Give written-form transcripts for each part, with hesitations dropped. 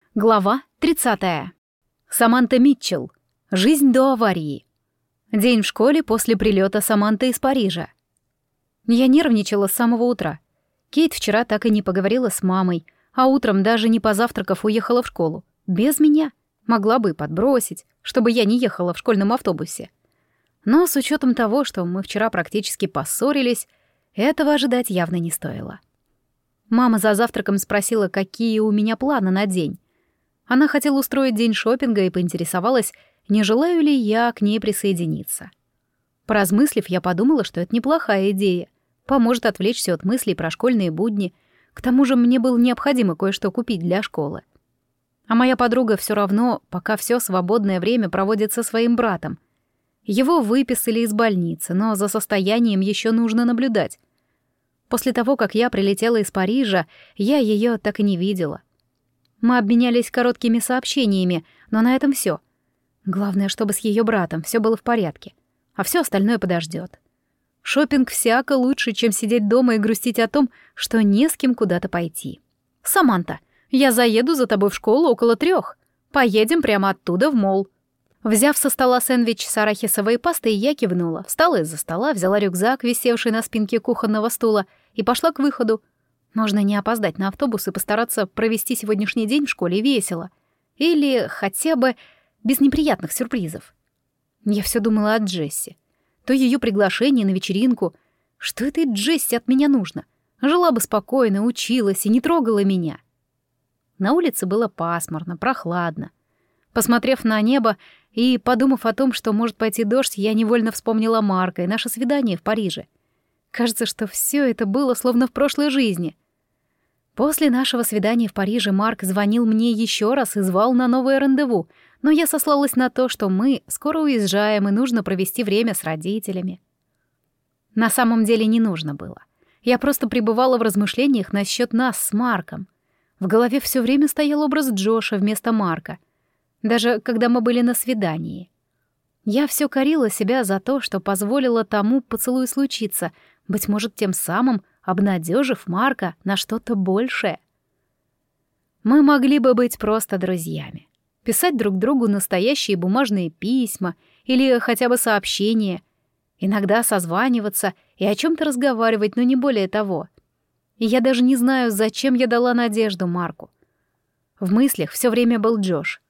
Глава 30. Саманта Митчелл. Жизнь до аварии. День в школе после прилета Саманты из Парижа. Я нервничала с самого утра. Кейт вчера так и не поговорила с мамой, а утром, даже не позавтракав, уехала в школу. Без меня. Могла бы и подбросить, чтобы я не ехала в школьном автобусе. Но с учетом того, что мы вчера практически поссорились, этого ожидать явно не стоило. Мама за завтраком спросила, какие у меня планы на день. Она хотела устроить день шопинга и поинтересовалась, не желаю ли я к ней присоединиться. Поразмыслив, я подумала, что это неплохая идея. Поможет отвлечься от мыслей про школьные будни. К тому же мне было необходимо кое-что купить для школы. А моя подруга все равно пока все свободное время проводит со своим братом. Его выписали из больницы, но за состоянием еще нужно наблюдать. После того, как я прилетела из Парижа, я ее так и не видела. Мы обменялись короткими сообщениями, но на этом все. Главное, чтобы с ее братом все было в порядке, а все остальное подождет. Шопинг всяко лучше, чем сидеть дома и грустить о том, что не с кем куда-то пойти. «Саманта, я заеду за тобой в школу около 3. Поедем прямо оттуда в молл». Взяв со стола сэндвич с арахисовой пастой, я кивнула, встала из-за стола, взяла рюкзак, висевший на спинке кухонного стула, и пошла к выходу. Можно не опоздать на автобус и постараться провести сегодняшний день в школе весело. Или хотя бы без неприятных сюрпризов. Я все думала о Джесси. То ее приглашение на вечеринку. Что этой Джесси от меня нужно? Жила бы спокойно, училась и не трогала меня. На улице было пасмурно, прохладно. Посмотрев на небо и подумав о том, что может пойти дождь, я невольно вспомнила Марка и наше свидание в Париже. Кажется, что все это было словно в прошлой жизни. После нашего свидания в Париже Марк звонил мне еще раз и звал на новое рандеву, но я сослалась на то, что мы скоро уезжаем и нужно провести время с родителями. На самом деле не нужно было. Я просто пребывала в размышлениях насчет нас с Марком. В голове все время стоял образ Джоша вместо Марка, даже когда мы были на свидании. Я все корила себя за то, что позволила тому поцелуй случиться, быть может, тем самым обнадежив Марка на что-то большее. Мы могли бы быть просто друзьями, писать друг другу настоящие бумажные письма или хотя бы сообщения, иногда созваниваться и о чем-то разговаривать, но не более того. И я даже не знаю, зачем я дала надежду Марку. В мыслях все время был Джош.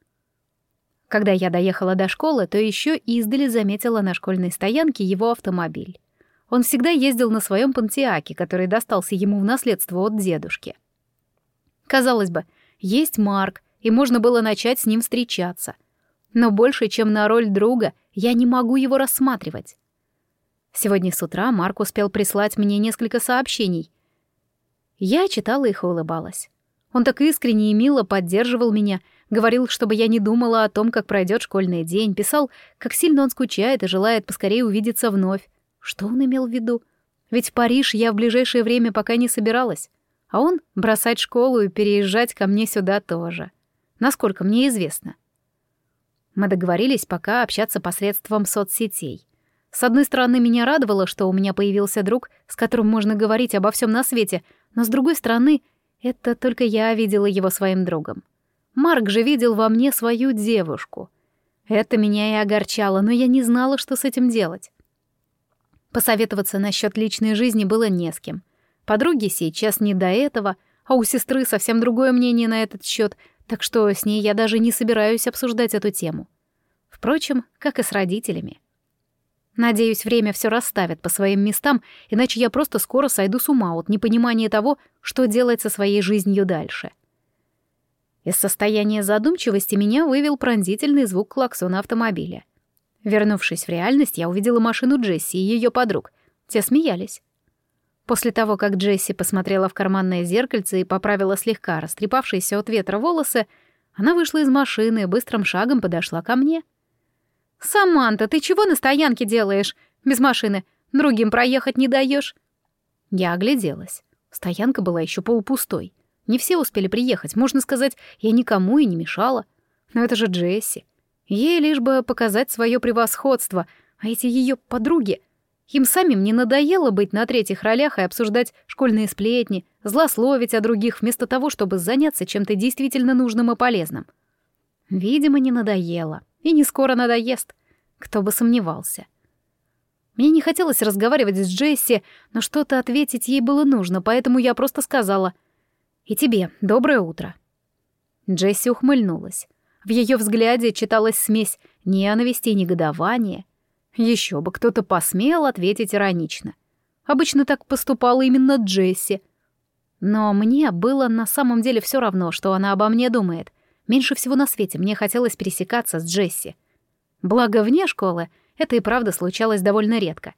Когда я доехала до школы, то еще издали заметила на школьной стоянке его автомобиль. Он всегда ездил на своем Понтиаке, который достался ему в наследство от дедушки. Казалось бы, есть Марк, и можно было начать с ним встречаться. Но больше, чем на роль друга, я не могу его рассматривать. Сегодня с утра Марк успел прислать мне несколько сообщений. Я читала их и улыбалась. Он так искренне и мило поддерживал меня, говорил, чтобы я не думала о том, как пройдет школьный день, писал, как сильно он скучает и желает поскорее увидеться вновь. Что он имел в виду? Ведь в Париж я в ближайшее время пока не собиралась, а он бросать школу и переезжать ко мне сюда тоже. Насколько мне известно. Мы договорились пока общаться посредством соцсетей. С одной стороны, меня радовало, что у меня появился друг, с которым можно говорить обо всем на свете, но с другой стороны, это только я видела его своим другом. Марк же видел во мне свою девушку. Это меня и огорчало, но я не знала, что с этим делать. Посоветоваться насчет личной жизни было не с кем. Подруге сейчас не до этого, а у сестры совсем другое мнение на этот счет, так что с ней я даже не собираюсь обсуждать эту тему. Впрочем, как и с родителями. Надеюсь, время все расставит по своим местам, иначе я просто скоро сойду с ума от непонимания того, что делать со своей жизнью дальше. Из состояния задумчивости меня вывел пронзительный звук клаксона автомобиля. Вернувшись в реальность, я увидела машину Джесси и ее подруг. Те смеялись. После того, как Джесси посмотрела в карманное зеркальце и поправила слегка растрепавшиеся от ветра волосы, она вышла из машины и быстрым шагом подошла ко мне. «Саманта, ты чего на стоянке делаешь? Без машины. Другим проехать не даешь?» Я огляделась. Стоянка была еще полупустой. Не все успели приехать. Можно сказать, я никому и не мешала. Но это же Джесси. Ей лишь бы показать свое превосходство, а эти ее подруги... Им самим не надоело быть на третьих ролях и обсуждать школьные сплетни, злословить о других вместо того, чтобы заняться чем-то действительно нужным и полезным? Видимо, не надоело. И не скоро надоест. Кто бы сомневался. Мне не хотелось разговаривать с Джесси, но что-то ответить ей было нужно, поэтому я просто сказала: «И тебе доброе утро». Джесси ухмыльнулась. В ее взгляде читалась смесь ненависти и негодования. Еще бы кто-то посмел ответить иронично. Обычно так поступала именно Джесси. Но мне было на самом деле все равно, что она обо мне думает. Меньше всего на свете мне хотелось пересекаться с Джесси. Благо, вне школы это и правда случалось довольно редко.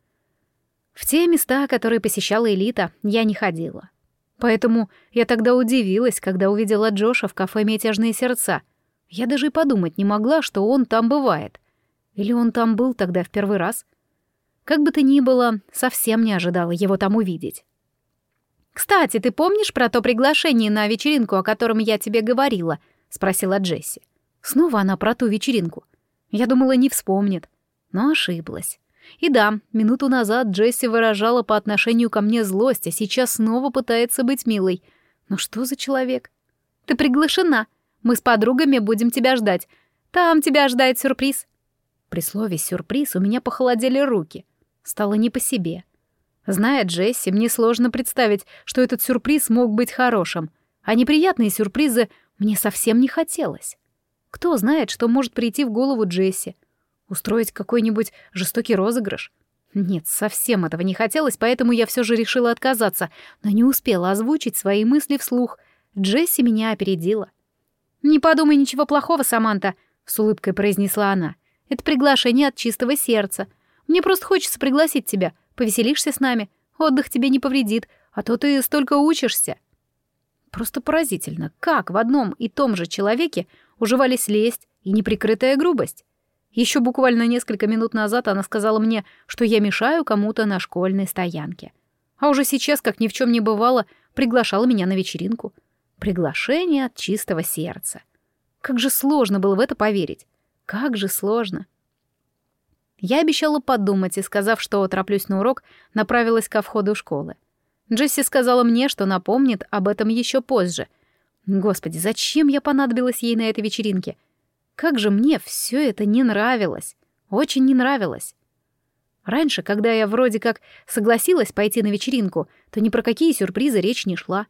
В те места, которые посещала элита, я не ходила. Поэтому я тогда удивилась, когда увидела Джоша в кафе «Мятежные сердца». Я даже и подумать не могла, что он там бывает. Или он там был тогда в первый раз? Как бы то ни было, совсем не ожидала его там увидеть. «Кстати, ты помнишь про то приглашение на вечеринку, о котором я тебе говорила?» — спросила Джесси. Снова она про ту вечеринку. Я думала, не вспомнит, но ошиблась. И да, минуту назад Джесси выражала по отношению ко мне злость, а сейчас снова пытается быть милой. Ну что за человек? «Ты приглашена. Мы с подругами будем тебя ждать. Там тебя ожидает сюрприз». При слове «сюрприз» у меня похолодели руки. Стало не по себе. Зная Джесси, мне сложно представить, что этот сюрприз мог быть хорошим, а неприятные сюрпризы мне совсем не хотелось. Кто знает, что может прийти в голову Джесси? Устроить какой-нибудь жестокий розыгрыш? Нет, совсем этого не хотелось, поэтому я все же решила отказаться, но не успела озвучить свои мысли вслух. Джесси меня опередила. «Не подумай ничего плохого, Саманта», — с улыбкой произнесла она. «Это приглашение от чистого сердца. Мне просто хочется пригласить тебя. Повеселишься с нами. Отдых тебе не повредит, а то ты столько учишься». Просто поразительно, как в одном и том же человеке уживались лесть и неприкрытая грубость. Еще буквально несколько минут назад она сказала мне, что я мешаю кому-то на школьной стоянке. А уже сейчас, как ни в чем не бывало, приглашала меня на вечеринку. Приглашение от чистого сердца. Как же сложно было в это поверить. Как же сложно. Я обещала подумать и, сказав, что тороплюсь на урок, направилась ко входу школы. Джесси сказала мне, что напомнит об этом еще позже. Господи, зачем я понадобилась ей на этой вечеринке? Как же мне все это не нравилось. Очень не нравилось. Раньше, когда я вроде как согласилась пойти на вечеринку, то ни про какие сюрпризы речь не шла.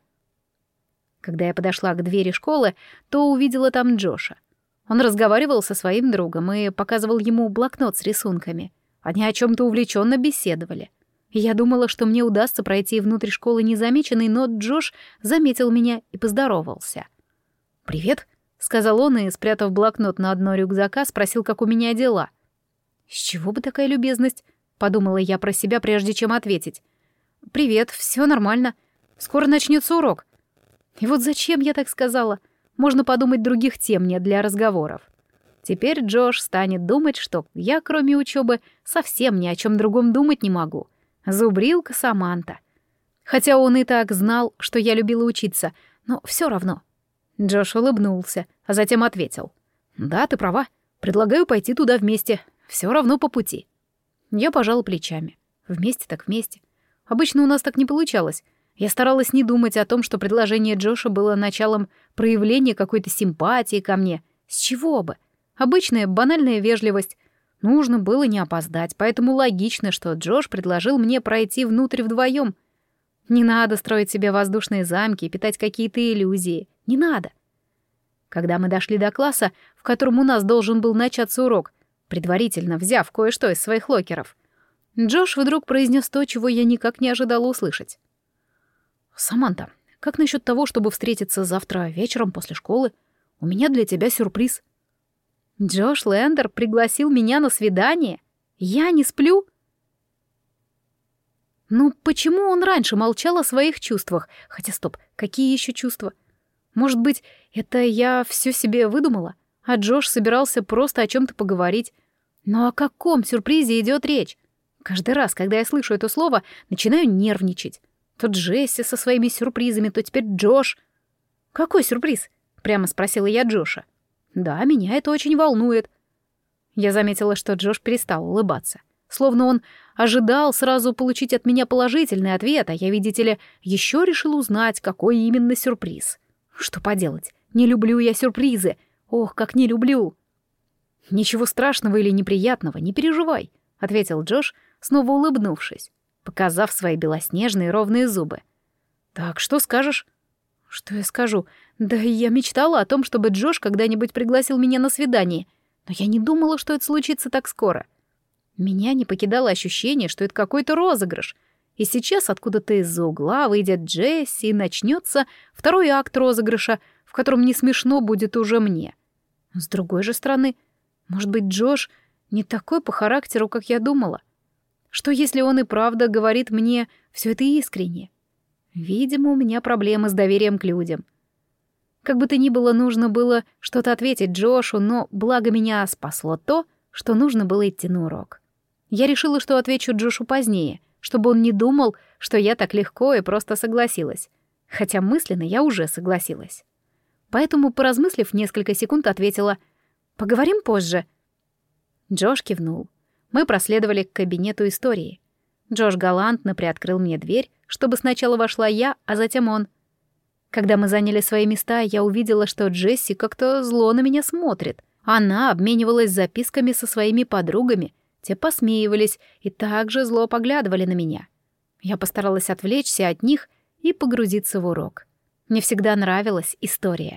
Когда я подошла к двери школы, то увидела там Джоша. Он разговаривал со своим другом и показывал ему блокнот с рисунками. Они о чем-то увлеченно беседовали. Я думала, что мне удастся пройти внутрь школы незамеченной, но Джош заметил меня и поздоровался. «Привет», — сказал он и, спрятав блокнот на дно рюкзака, спросил, как у меня дела. «С чего бы такая любезность?» — подумала я про себя, прежде чем ответить. «Привет, все нормально. Скоро начнется урок». И вот зачем я так сказала? Можно подумать, других тем нет для разговоров. Теперь Джош станет думать, что я, кроме учебы, совсем ни о чем другом думать не могу. Зубрилка Саманта. Хотя он и так знал, что я любила учиться, но все равно. Джош улыбнулся, а затем ответил. «Да, ты права. Предлагаю пойти туда вместе. Все равно по пути». Я пожала плечами. Вместе так вместе. Обычно у нас так не получалось. Я старалась не думать о том, что предложение Джоша было началом проявления какой-то симпатии ко мне. С чего бы? Обычная банальная вежливость. Нужно было не опоздать, поэтому логично, что Джош предложил мне пройти внутрь вдвоем. Не надо строить себе воздушные замки и питать какие-то иллюзии. Не надо. Когда мы дошли до класса, в котором у нас должен был начаться урок, предварительно взяв кое-что из своих локеров, Джош вдруг произнес то, чего я никак не ожидала услышать. «Саманта, как насчет того, чтобы встретиться завтра вечером после школы? У меня для тебя сюрприз». Джош Лендер пригласил меня на свидание? Я не сплю? Ну, почему он раньше молчал о своих чувствах? Хотя, стоп, какие еще чувства? Может быть, это я все себе выдумала, а Джош собирался просто о чем-то поговорить? Но о каком сюрпризе идет речь? Каждый раз, когда я слышу это слово, начинаю нервничать. То Джесси со своими сюрпризами, то теперь Джош. «Какой сюрприз?» — прямо спросила я Джоша. «Да, меня это очень волнует». Я заметила, что Джош перестал улыбаться. Словно он ожидал сразу получить от меня положительный ответ, а я, видите ли, еще решил узнать, какой именно сюрприз. Что поделать, не люблю я сюрпризы. Ох, как не люблю. «Ничего страшного или неприятного, не переживай», — ответил Джош, снова улыбнувшись, показав свои белоснежные ровные зубы. «Так, что скажешь?» «Что я скажу? Да я мечтала о том, чтобы Джош когда-нибудь пригласил меня на свидание, но я не думала, что это случится так скоро. Меня не покидало ощущение, что это какой-то розыгрыш, и сейчас откуда-то из-за угла выйдет Джесси и начнется второй акт розыгрыша, в котором не смешно будет уже мне. С другой же стороны, может быть, Джош не такой по характеру, как я думала? Что если он и правда говорит мне все это искренне? Видимо, у меня проблемы с доверием к людям. Как бы то ни было, нужно было что-то ответить Джошу, но благо меня спасло то, что нужно было идти на урок. Я решила, что отвечу Джошу позднее, чтобы он не думал, что я так легко и просто согласилась. Хотя мысленно я уже согласилась. Поэтому, поразмыслив несколько секунд, ответила: «Поговорим позже». Джош кивнул. Мы проследовали к кабинету истории. Джош галантно приоткрыл мне дверь, чтобы сначала вошла я, а затем он. Когда мы заняли свои места, я увидела, что Джесси как-то зло на меня смотрит. Она обменивалась записками со своими подругами, те посмеивались и также зло поглядывали на меня. Я постаралась отвлечься от них и погрузиться в урок. Мне всегда нравилась история.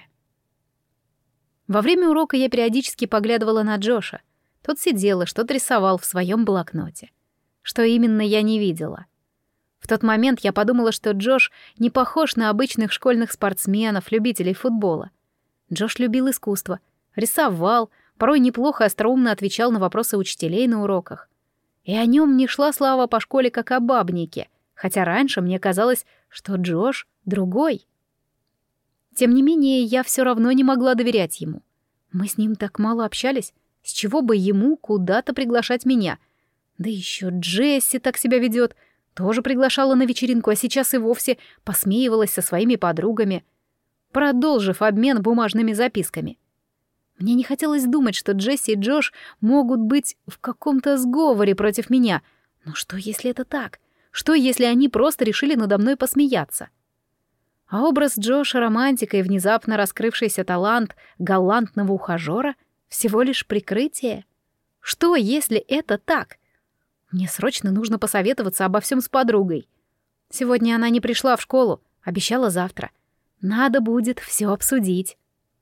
Во время урока я периодически поглядывала на Джоша. Тот сидел и что-то рисовал в своем блокноте. Что именно, я не видела. В тот момент я подумала, что Джош не похож на обычных школьных спортсменов, любителей футбола. Джош любил искусство, рисовал, порой неплохо остроумно отвечал на вопросы учителей на уроках. И о нем не шла слава по школе как о бабнике, хотя раньше мне казалось, что Джош другой. Тем не менее, я все равно не могла доверять ему. Мы с ним так мало общались, с чего бы ему куда-то приглашать меня? Да еще Джесси так себя ведет, тоже приглашала на вечеринку, а сейчас и вовсе посмеивалась со своими подругами, продолжив обмен бумажными записками. Мне не хотелось думать, что Джесси и Джош могут быть в каком-то сговоре против меня. Но что, если это так? Что, если они просто решили надо мной посмеяться? А образ Джоша романтика и внезапно раскрывшийся талант галантного ухажера — всего лишь прикрытие? Что, если это так? Мне срочно нужно посоветоваться обо всем с подругой. Сегодня она не пришла в школу, обещала завтра. Надо будет все обсудить.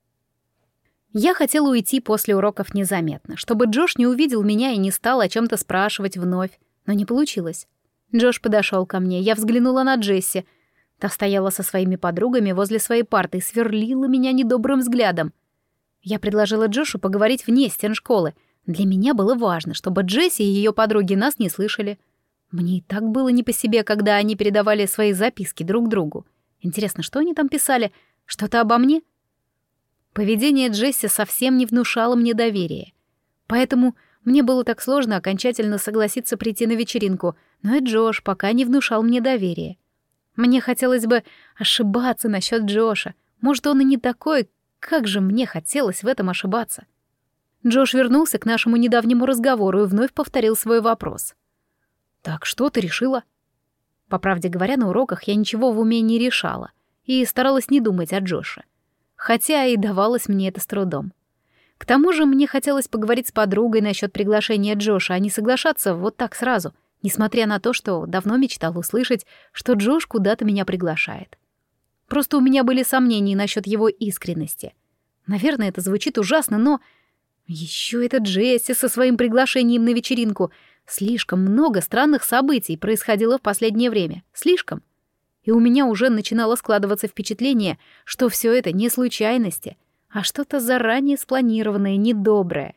Я хотела уйти после уроков незаметно, чтобы Джош не увидел меня и не стал о чем-то спрашивать вновь, но не получилось. Джош подошел ко мне, я взглянула на Джесси. Та стояла со своими подругами возле своей парты и сверлила меня недобрым взглядом. Я предложила Джошу поговорить вне стен школы. Для меня было важно, чтобы Джесси и ее подруги нас не слышали. Мне и так было не по себе, когда они передавали свои записки друг другу. Интересно, что они там писали? Что-то обо мне? Поведение Джесси совсем не внушало мне доверия. Поэтому мне было так сложно окончательно согласиться прийти на вечеринку, но и Джош пока не внушал мне доверия. Мне хотелось бы ошибаться насчет Джоша. Может, он и не такой, как же мне хотелось в этом ошибаться. Джош вернулся к нашему недавнему разговору и вновь повторил свой вопрос. «Так что ты решила?» По правде говоря, на уроках я ничего в уме не решала и старалась не думать о Джоше. Хотя и давалось мне это с трудом. К тому же мне хотелось поговорить с подругой насчет приглашения Джоша, а не соглашаться вот так сразу, несмотря на то, что давно мечтала услышать, что Джош куда-то меня приглашает. Просто у меня были сомнения насчет его искренности. Наверное, это звучит ужасно, но... Еще это Джесси со своим приглашением на вечеринку. Слишком много странных событий происходило в последнее время. Слишком. И у меня уже начинало складываться впечатление, что все это не случайности, а что-то заранее спланированное, недоброе.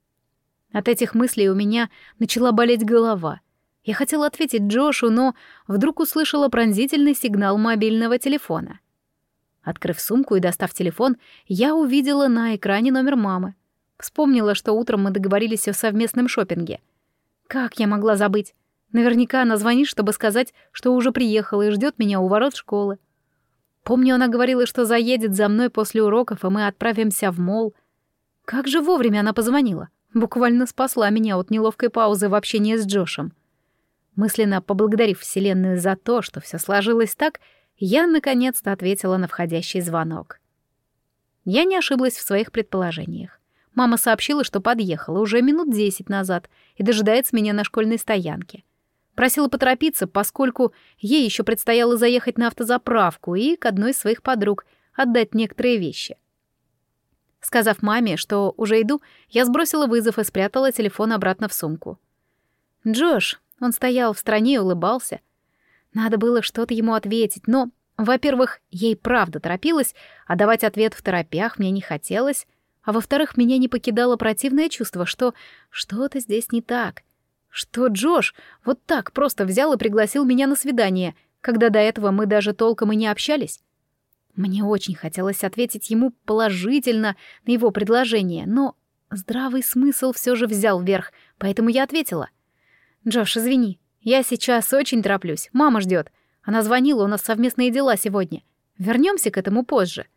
От этих мыслей у меня начала болеть голова. Я хотела ответить Джошу, но вдруг услышала пронзительный сигнал мобильного телефона. Открыв сумку и достав телефон, я увидела на экране номер мамы. Вспомнила, что утром мы договорились о совместном шопинге. Как я могла забыть? Наверняка она звонит, чтобы сказать, что уже приехала и ждет меня у ворот школы. Помню, она говорила, что заедет за мной после уроков, и мы отправимся в молл. Как же вовремя она позвонила. буквально спасла меня от неловкой паузы в общении с Джошем. Мысленно поблагодарив Вселенную за то, что все сложилось так, я наконец-то ответила на входящий звонок. Я не ошиблась в своих предположениях. Мама сообщила, что подъехала уже минут 10 назад и дожидается меня на школьной стоянке. Просила поторопиться, поскольку ей еще предстояло заехать на автозаправку и к одной из своих подруг отдать некоторые вещи. Сказав маме, что уже иду, я сбросила вызов и спрятала телефон обратно в сумку. Джош, он стоял в стороне и улыбался. Надо было что-то ему ответить, но, во-первых, я и правда торопилась, а давать ответ в торопях мне не хотелось, а во-вторых, меня не покидало противное чувство, что что-то здесь не так, что Джош вот так просто взял и пригласил меня на свидание, когда до этого мы даже толком и не общались. Мне очень хотелось ответить ему положительно на его предложение, но здравый смысл все же взял верх, поэтому я ответила. «Джош, извини, я сейчас очень тороплюсь, мама ждет. Она звонила, у нас совместные дела сегодня. Вернемся к этому позже».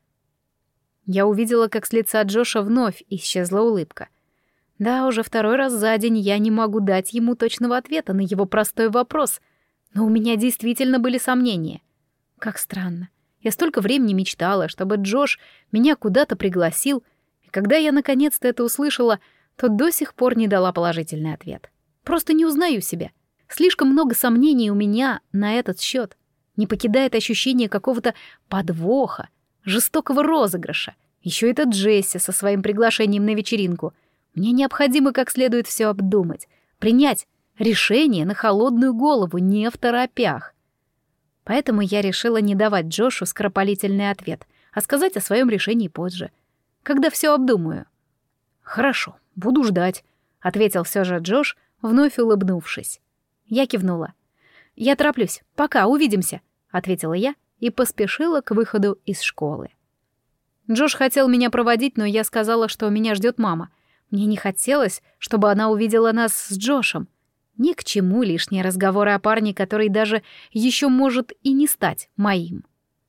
Я увидела, как с лица Джоша вновь исчезла улыбка. Да, уже второй раз за день я не могу дать ему точного ответа на его простой вопрос, но у меня действительно были сомнения. Как странно. Я столько времени мечтала, чтобы Джош меня куда-то пригласил, и когда я наконец-то это услышала, то до сих пор не дала положительный ответ. Просто не узнаю себя. Слишком много сомнений у меня на этот счет. Не покидает ощущение какого-то подвоха, жестокого розыгрыша. Еще это Джесси со своим приглашением на вечеринку. Мне необходимо как следует все обдумать, принять решение на холодную голову, не в торопях. Поэтому я решила не давать Джошу скоропалительный ответ, а сказать о своем решении позже, когда все обдумаю. «Хорошо, буду ждать», — ответил все же Джош, вновь улыбнувшись. Я кивнула. «Я тороплюсь. Пока, увидимся», — ответила я и поспешила к выходу из школы. Джош хотел меня проводить, но я сказала, что меня ждет мама. Мне не хотелось, чтобы она увидела нас с Джошем. Ни к чему лишние разговоры о парне, который даже еще может и не стать моим.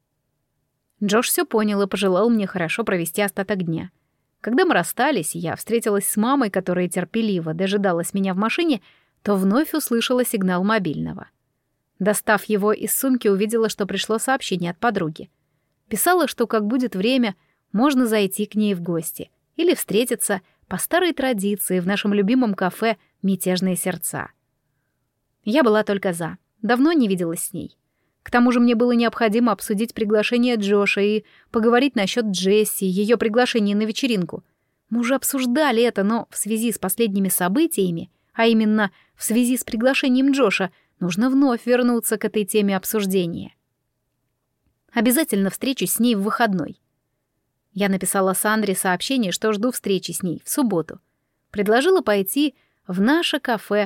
Джош все понял и пожелал мне хорошо провести остаток дня. Когда мы расстались, и я встретилась с мамой, которая терпеливо дожидалась меня в машине, то вновь услышала сигнал мобильного. Достав его из сумки, увидела, что пришло сообщение от подруги. Писала, что как будет время, можно зайти к ней в гости или встретиться по старой традиции в нашем любимом кафе «Мятежные сердца». Я была только за. Давно не виделась с ней. К тому же мне было необходимо обсудить приглашение Джоша и поговорить насчет Джесси, ее приглашения на вечеринку. Мы уже обсуждали это, но в связи с последними событиями, а именно в связи с приглашением Джоша, нужно вновь вернуться к этой теме обсуждения. Обязательно встречусь с ней в выходной. Я написала Сандре сообщение, что жду встречи с ней в субботу. Предложила пойти в наше кафе.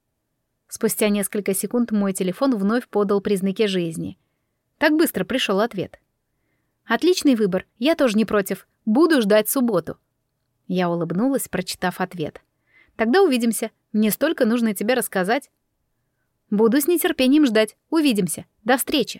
Спустя несколько секунд мой телефон вновь подал признаки жизни. Так быстро пришел ответ. «Отличный выбор, я тоже не против. Буду ждать субботу». Я улыбнулась, прочитав ответ. «Тогда увидимся. Мне столько нужно тебе рассказать». «Буду с нетерпением ждать. Увидимся. До встречи».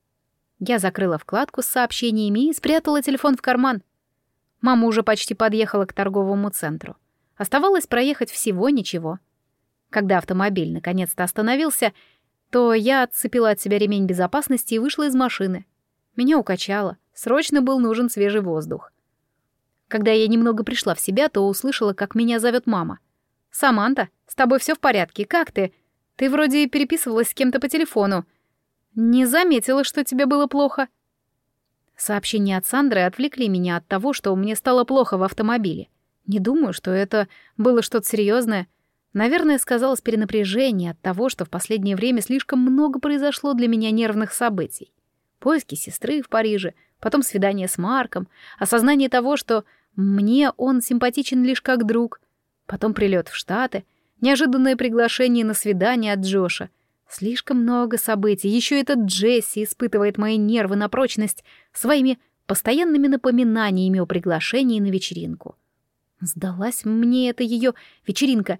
Я закрыла вкладку с сообщениями и спрятала телефон в карман. Мама уже почти подъехала к торговому центру. Оставалось проехать всего ничего. Когда автомобиль наконец-то остановился, то я отцепила от себя ремень безопасности и вышла из машины. Меня укачало. Срочно был нужен свежий воздух. Когда я немного пришла в себя, то услышала, как меня зовет мама. «Саманта, с тобой все в порядке? Как ты? Ты вроде переписывалась с кем-то по телефону. Не заметила, что тебе было плохо». Сообщения от Сандры отвлекли меня от того, что мне стало плохо в автомобиле. Не думаю, что это было что-то серьезное. Наверное, сказалось перенапряжение от того, что в последнее время слишком много произошло для меня нервных событий. Поиски сестры в Париже, потом свидание с Марком, осознание того, что мне он симпатичен лишь как друг, потом прилет в Штаты, неожиданное приглашение на свидание от Джоша. Слишком много событий. Еще этот Джесси испытывает мои нервы на прочность своими постоянными напоминаниями о приглашении на вечеринку. Сдалась мне эта ее вечеринка.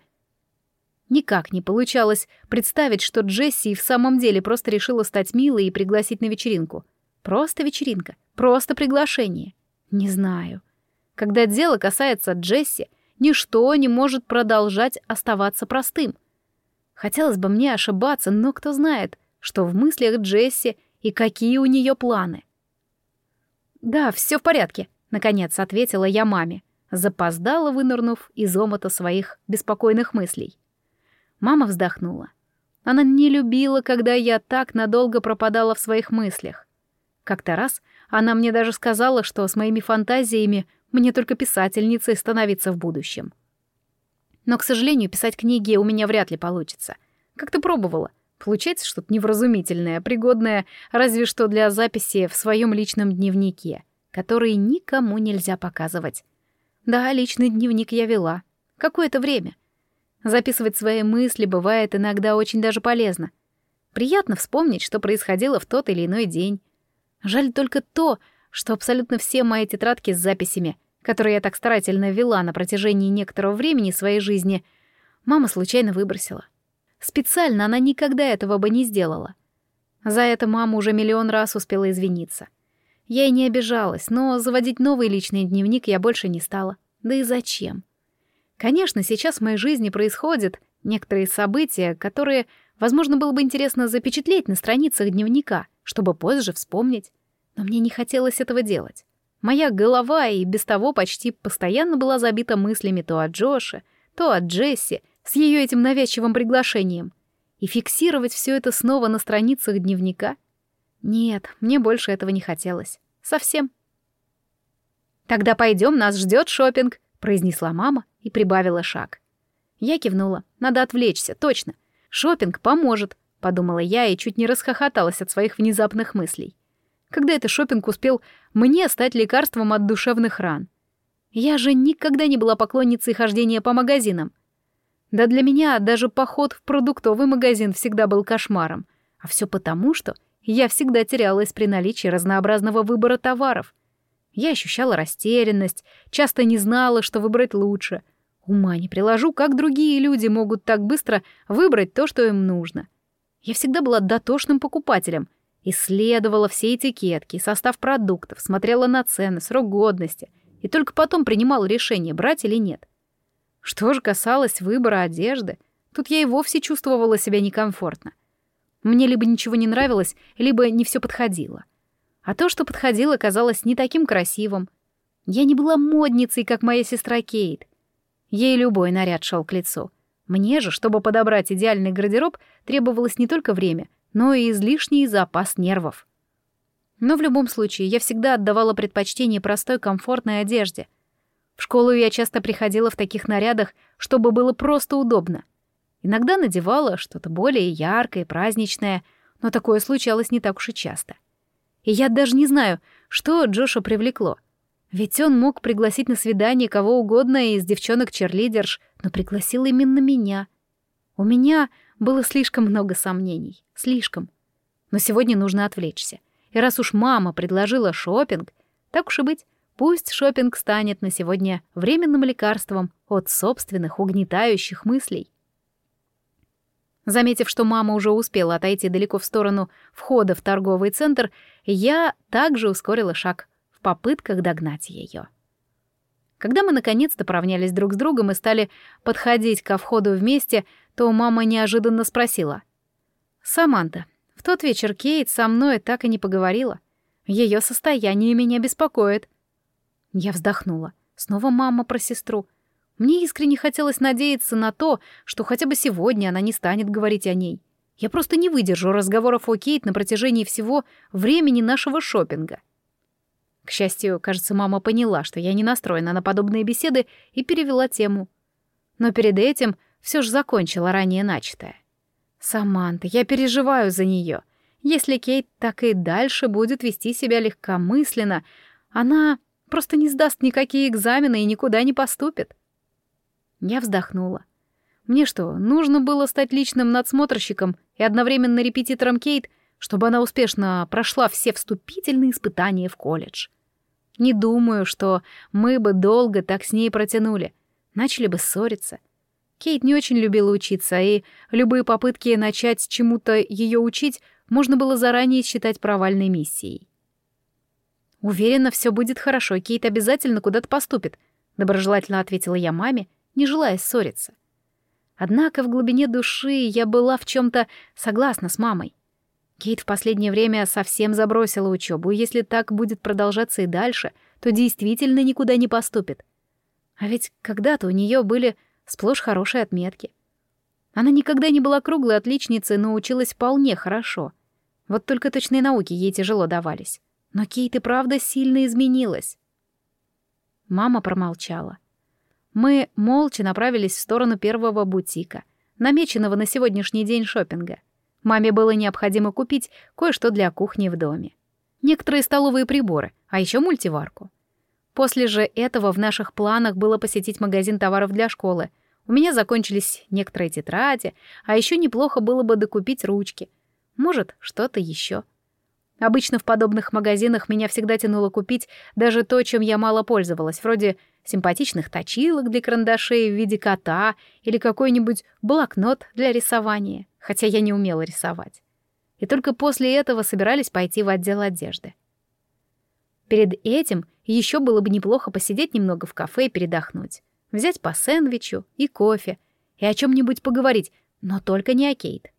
Никак не получалось представить, что Джесси в самом деле просто решила стать милой и пригласить на вечеринку. Просто вечеринка, просто приглашение. Не знаю. Когда дело касается Джесси, ничто не может продолжать оставаться простым. Хотелось бы мне ошибаться, но кто знает, что в мыслях Джесси и какие у нее планы. «Да, все в порядке», — наконец ответила я маме, запоздала, вынырнув из омута своих беспокойных мыслей. Мама вздохнула. Она не любила, когда я так надолго пропадала в своих мыслях. Как-то раз она мне даже сказала, что с моими фантазиями мне только писательницей становиться в будущем. Но, к сожалению, писать книги у меня вряд ли получится. Как-то пробовала. Получается что-то невразумительное, пригодное разве что для записи в своем личном дневнике, который никому нельзя показывать. Да, личный дневник я вела. Какое-то время. Записывать свои мысли бывает иногда очень даже полезно. Приятно вспомнить, что происходило в тот или иной день. Жаль только то, что абсолютно все мои тетрадки с записями, которые я так старательно вела на протяжении некоторого времени своей жизни, мама случайно выбросила. Специально она никогда этого бы не сделала. За это мама уже миллион раз успела извиниться. Я и не обижалась, но заводить новый личный дневник я больше не стала. Да и зачем? Конечно, сейчас в моей жизни происходят некоторые события, которые, возможно, было бы интересно запечатлеть на страницах дневника, чтобы позже вспомнить. Но мне не хотелось этого делать. Моя голова и без того почти постоянно была забита мыслями то о Джоше, то о Джесси, с ее этим навязчивым приглашением. И фиксировать все это снова на страницах дневника? Нет, мне больше этого не хотелось. Совсем. «Тогда пойдем, нас ждет шопинг», — произнесла мама и прибавила шаг. Я кивнула. Надо отвлечься, точно. Шопинг поможет, подумала я и чуть не расхохоталась от своих внезапных мыслей. Когда это шопинг успел мне стать лекарством от душевных ран? Я же никогда не была поклонницей хождения по магазинам. Да для меня даже поход в продуктовый магазин всегда был кошмаром. А все потому, что я всегда терялась при наличии разнообразного выбора товаров. Я ощущала растерянность, часто не знала, что выбрать лучше. Ума не приложу, как другие люди могут так быстро выбрать то, что им нужно. Я всегда была дотошным покупателем, исследовала все этикетки, состав продуктов, смотрела на цены, срок годности и только потом принимала решение, брать или нет. Что же касалось выбора одежды, тут я и вовсе чувствовала себя некомфортно. Мне либо ничего не нравилось, либо не все подходило. А то, что подходило, казалось не таким красивым. Я не была модницей, как моя сестра Кейт. Ей любой наряд шел к лицу. Мне же, чтобы подобрать идеальный гардероб, требовалось не только время, но и излишний запас нервов. Но в любом случае я всегда отдавала предпочтение простой комфортной одежде. В школу я часто приходила в таких нарядах, чтобы было просто удобно. Иногда надевала что-то более яркое, праздничное, но такое случалось не так уж и часто. И я даже не знаю, что Джоша привлекло. Ведь он мог пригласить на свидание кого угодно из девчонок-черлидерш, но пригласил именно меня. У меня было слишком много сомнений. Слишком. Но сегодня нужно отвлечься. И раз уж мама предложила шопинг, так уж и быть, пусть шопинг станет на сегодня временным лекарством от собственных угнетающих мыслей. Заметив, что мама уже успела отойти далеко в сторону входа в торговый центр, я также ускорила шаг в попытках догнать ее. Когда мы наконец-то поравнялись друг с другом и стали подходить ко входу вместе, то мама неожиданно спросила: «Саманта, в тот вечер Кейт со мной так и не поговорила. Ее состояние меня беспокоит». Я вздохнула. Снова мама про сестру. Мне искренне хотелось надеяться на то, что хотя бы сегодня она не станет говорить о ней. Я просто не выдержу разговоров о Кейт на протяжении всего времени нашего шопинга. К счастью, кажется, мама поняла, что я не настроена на подобные беседы, и перевела тему. Но перед этим все же закончила ранее начатое. «Саманта, я переживаю за нее. Если Кейт так и дальше будет вести себя легкомысленно, она просто не сдаст никакие экзамены и никуда не поступит». Я вздохнула. Мне что, нужно было стать личным надсмотрщиком и одновременно репетитором Кейт, чтобы она успешно прошла все вступительные испытания в колледж? Не думаю, что мы бы долго так с ней протянули. Начали бы ссориться. Кейт не очень любила учиться, и любые попытки начать чему-то ее учить можно было заранее считать провальной миссией. Уверена, все будет хорошо, Кейт обязательно куда-то поступит. — доброжелательно ответила я маме, не желая ссориться. Однако в глубине души я была в чем-то согласна с мамой. Кейт в последнее время совсем забросила учебу, и если так будет продолжаться и дальше, то действительно никуда не поступит. А ведь когда-то у нее были сплошь хорошие отметки. Она никогда не была круглой отличницей, но училась вполне хорошо. Вот только точные науки ей тяжело давались. Но Кейт и правда сильно изменилась. Мама промолчала. Мы молча направились в сторону первого бутика, намеченного на сегодняшний день шопинга. Маме было необходимо купить кое-что для кухни в доме. Некоторые столовые приборы, а еще мультиварку. После же этого в наших планах было посетить магазин товаров для школы. У меня закончились некоторые тетради, а еще неплохо было бы докупить ручки. Может, что-то еще. Обычно в подобных магазинах меня всегда тянуло купить даже то, чем я мало пользовалась, вроде симпатичных точилок для карандашей в виде кота или какой-нибудь блокнот для рисования, хотя я не умела рисовать. И только после этого собирались пойти в отдел одежды. Перед этим еще было бы неплохо посидеть немного в кафе и передохнуть, взять по сэндвичу и кофе и о чем-нибудь поговорить, но только не о Кейт.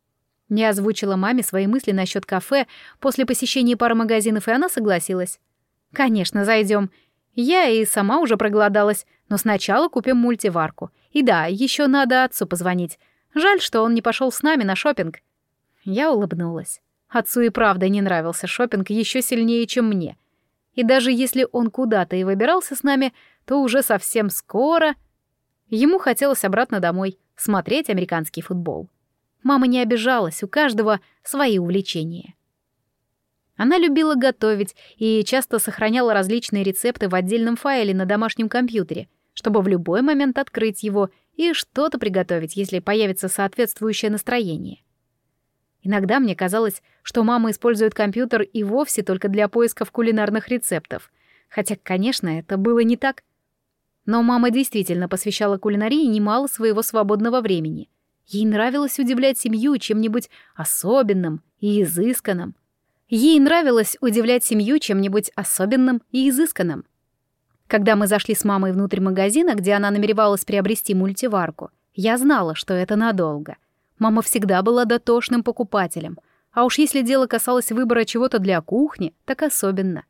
Я озвучила маме свои мысли насчет кафе после посещения пары магазинов, и она согласилась. «Конечно, зайдем. Я и сама уже проголодалась, но сначала купим мультиварку. И да, еще надо отцу позвонить. Жаль, что он не пошел с нами на шопинг». Я улыбнулась. Отцу и правда не нравился шопинг еще сильнее, чем мне. И даже если он куда-то и выбирался с нами, то уже совсем скоро ему хотелось обратно домой смотреть американский футбол. Мама не обижалась, у каждого свои увлечения. Она любила готовить и часто сохраняла различные рецепты в отдельном файле на домашнем компьютере, чтобы в любой момент открыть его и что-то приготовить, если появится соответствующее настроение. Иногда мне казалось, что мама использует компьютер и вовсе только для поисков кулинарных рецептов, хотя, конечно, это было не так. Но мама действительно посвящала кулинарии немало своего свободного времени. Ей нравилось удивлять семью чем-нибудь особенным и изысканным. Когда мы зашли с мамой внутрь магазина, где она намеревалась приобрести мультиварку, я знала, что это надолго. Мама всегда была дотошным покупателем, а уж если дело касалось выбора чего-то для кухни, так особенно.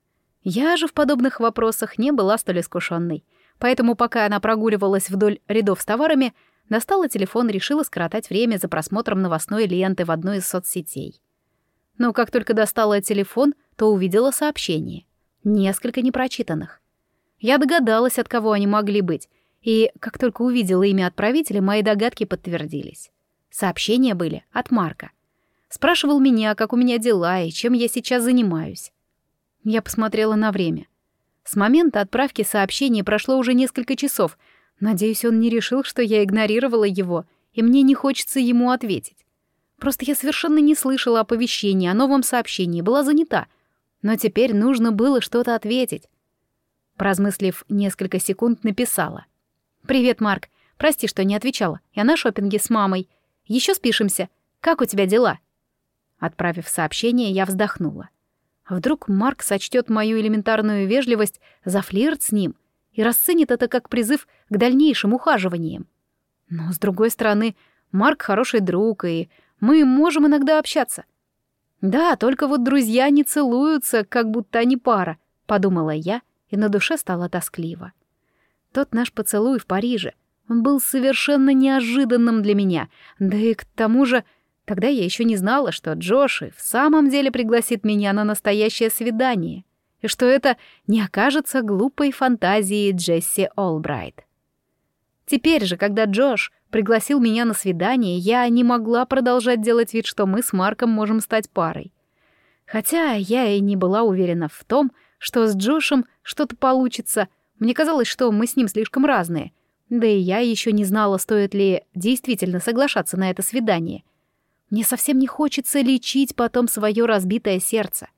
Я же в подобных вопросах не была столь искушенной, поэтому пока она прогуливалась вдоль рядов с товарами, достала телефон и решила скоротать время за просмотром новостной ленты в одной из соцсетей. Но как только достала телефон, то увидела сообщение. Несколько непрочитанных. Я догадалась, от кого они могли быть, и как только увидела имя отправителя, мои догадки подтвердились. Сообщения были от Марка. Спрашивал меня, как у меня дела и чем я сейчас занимаюсь. Я посмотрела на время. С момента отправки сообщения прошло уже несколько часов. Надеюсь, он не решил, что я игнорировала его, и мне не хочется ему ответить. Просто я совершенно не слышала оповещения о новом сообщении, была занята. Но теперь нужно было что-то ответить. Поразмыслив несколько секунд, написала. «Привет, Марк. Прости, что не отвечала. Я на шопинге с мамой. Еще спишемся. Как у тебя дела?» Отправив сообщение, я вздохнула. А вдруг Марк сочтет мою элементарную вежливость за флирт с ним и расценит это как призыв к дальнейшим ухаживаниям. Но, с другой стороны, Марк хороший друг, и мы можем иногда общаться. Да, только вот друзья не целуются, как будто они пара, подумала я, и на душе стало тоскливо. Тот наш поцелуй в Париже, он был совершенно неожиданным для меня, да и к тому же тогда я еще не знала, что Джош и в самом деле пригласит меня на настоящее свидание, и что это не окажется глупой фантазией Джесси Олбрайт. Теперь же, когда Джош пригласил меня на свидание, я не могла продолжать делать вид, что мы с Марком можем стать парой. Хотя я и не была уверена в том, что с Джошем что-то получится. Мне казалось, что мы с ним слишком разные. Да и я еще не знала, стоит ли действительно соглашаться на это свидание. Мне совсем не хочется лечить потом свое разбитое сердце.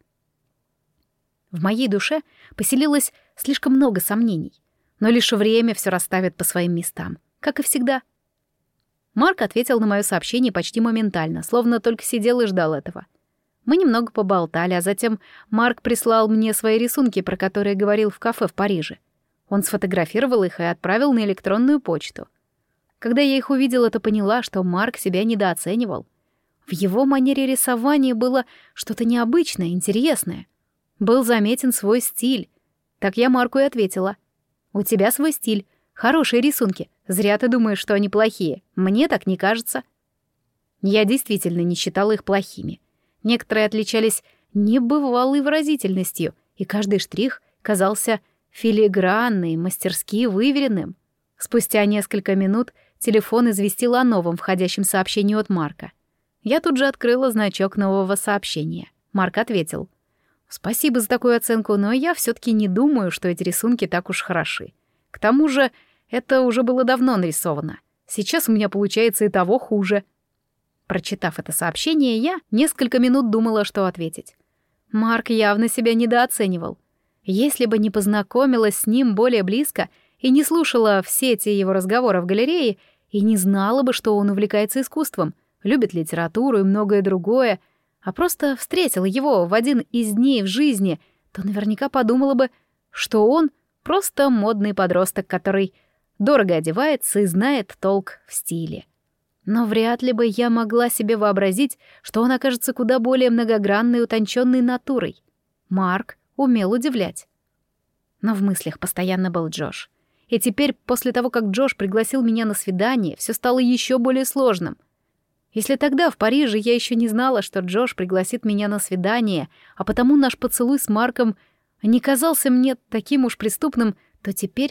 В моей душе поселилось слишком много сомнений. Но лишь время все расставит по своим местам, как и всегда. Марк ответил на мое сообщение почти моментально, словно только сидел и ждал этого. Мы немного поболтали, а затем Марк прислал мне свои рисунки, про которые говорил в кафе в Париже. Он сфотографировал их и отправил на электронную почту. Когда я их увидела, то поняла, что Марк себя недооценивал. В его манере рисования было что-то необычное, интересное. Был заметен свой стиль. Так я Марку и ответила. «У тебя свой стиль. Хорошие рисунки. Зря ты думаешь, что они плохие. Мне так не кажется». Я действительно не считала их плохими. Некоторые отличались небывалой выразительностью, и каждый штрих казался филигранным, мастерски выверенным. Спустя несколько минут телефон известил о новом входящем сообщении от Марка. Я тут же открыла значок нового сообщения. Марк ответил. «Спасибо за такую оценку, но я все-таки не думаю, что эти рисунки так уж хороши. К тому же это уже было давно нарисовано. Сейчас у меня получается и того хуже». Прочитав это сообщение, я несколько минут думала, что ответить. Марк явно себя недооценивал. Если бы не познакомилась с ним более близко и не слушала все эти его разговоры в галерее, и не знала бы, что он увлекается искусством, любит литературу и многое другое, а просто встретила его в один из дней в жизни, то наверняка подумала бы, что он просто модный подросток, который дорого одевается и знает толк в стиле. Но вряд ли бы я могла себе вообразить, что он окажется куда более многогранной и утонченной натурой. Марк умел удивлять. Но в мыслях постоянно был Джош. И теперь, после того, как Джош пригласил меня на свидание, все стало еще более сложным. Если тогда в Париже я еще не знала, что Джош пригласит меня на свидание, а потому наш поцелуй с Марком не казался мне таким уж преступным, то теперь...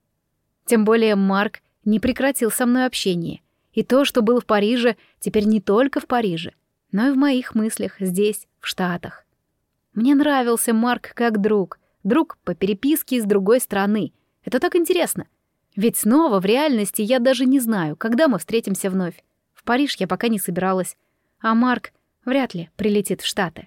Тем более Марк не прекратил со мной общение. И то, что было в Париже, теперь не только в Париже, но и в моих мыслях здесь, в Штатах. Мне нравился Марк как друг по переписке из другой страны. Это так интересно. Ведь снова в реальности я даже не знаю, когда мы встретимся вновь. В Париж я пока не собиралась, а Марк вряд ли прилетит в Штаты.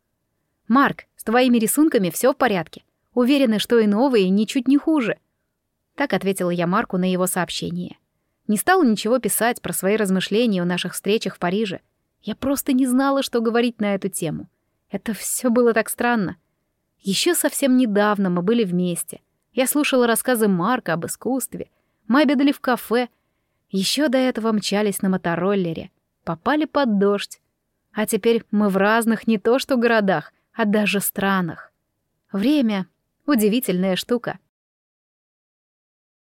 «Марк, с твоими рисунками все в порядке. Уверена, что и новые ничуть не хуже». Так ответила я Марку на его сообщение. Не стала ничего писать про свои размышления о наших встречах в Париже. Я просто не знала, что говорить на эту тему. Это все было так странно. Еще совсем недавно мы были вместе. Я слушала рассказы Марка об искусстве. Мы обедали в кафе. Еще до этого мчались на мотороллере. Попали под дождь. А теперь мы в разных не то что городах, а даже странах. Время — удивительная штука.